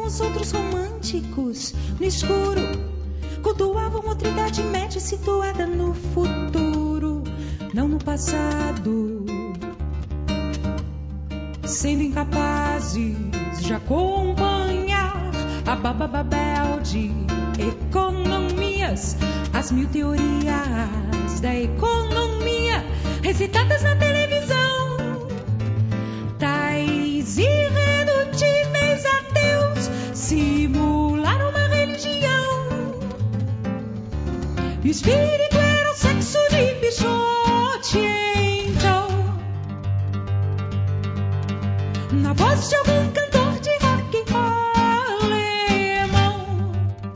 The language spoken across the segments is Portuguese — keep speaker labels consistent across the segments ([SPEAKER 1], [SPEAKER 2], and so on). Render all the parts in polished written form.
[SPEAKER 1] os outros românticos no escuro cultuavam outra idade média situada no futuro, não no passado, sendo incapazes de acompanhar a babababel de economias, as mil teorias da economia recitadas na televisão, tais irredutíveis ateus simularam uma religião, e o espírito era o sexo de Pichote. Então, na voz de algum cantor de rock alemão,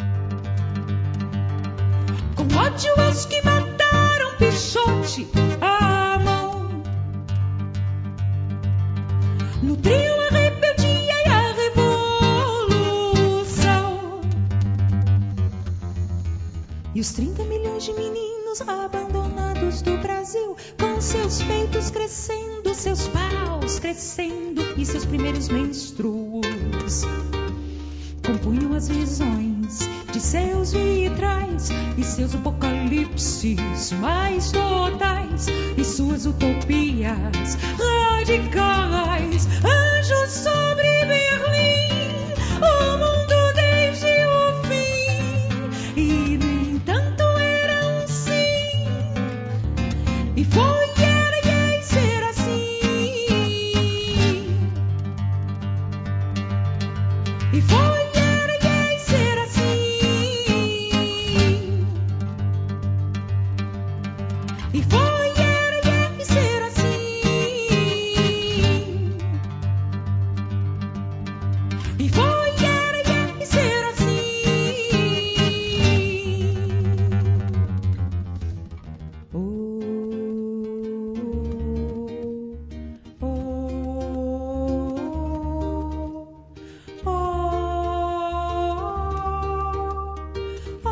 [SPEAKER 1] com ódio aos que mataram Pichote à mão, nutriam a rebeldia e a revolução. E os 30 milhões de meninos abandonados do Brasil, com seus peitos crescendo, seus paus crescendo e seus primeiros menstruos, compunham as visões de seus vitrais e seus apocalipses mais totais e suas utopias radicais. Anjos sobre Berlim, o mundo desde o fim, e no entanto era um sim, e foi, era e é ser assim, e foi. E foi, era e é e ser assim. E foi, era e é e ser assim. Oh, oh, oh, oh,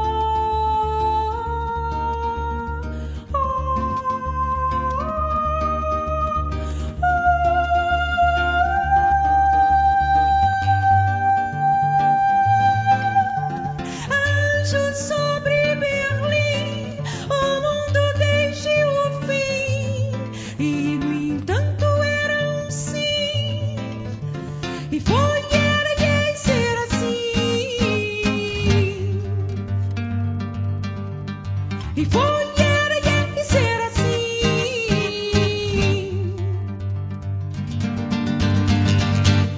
[SPEAKER 1] Anjos sobre Berlim, o mundo desde o fim, e no entanto era um sim, e foi, era e é ser assim, e foi.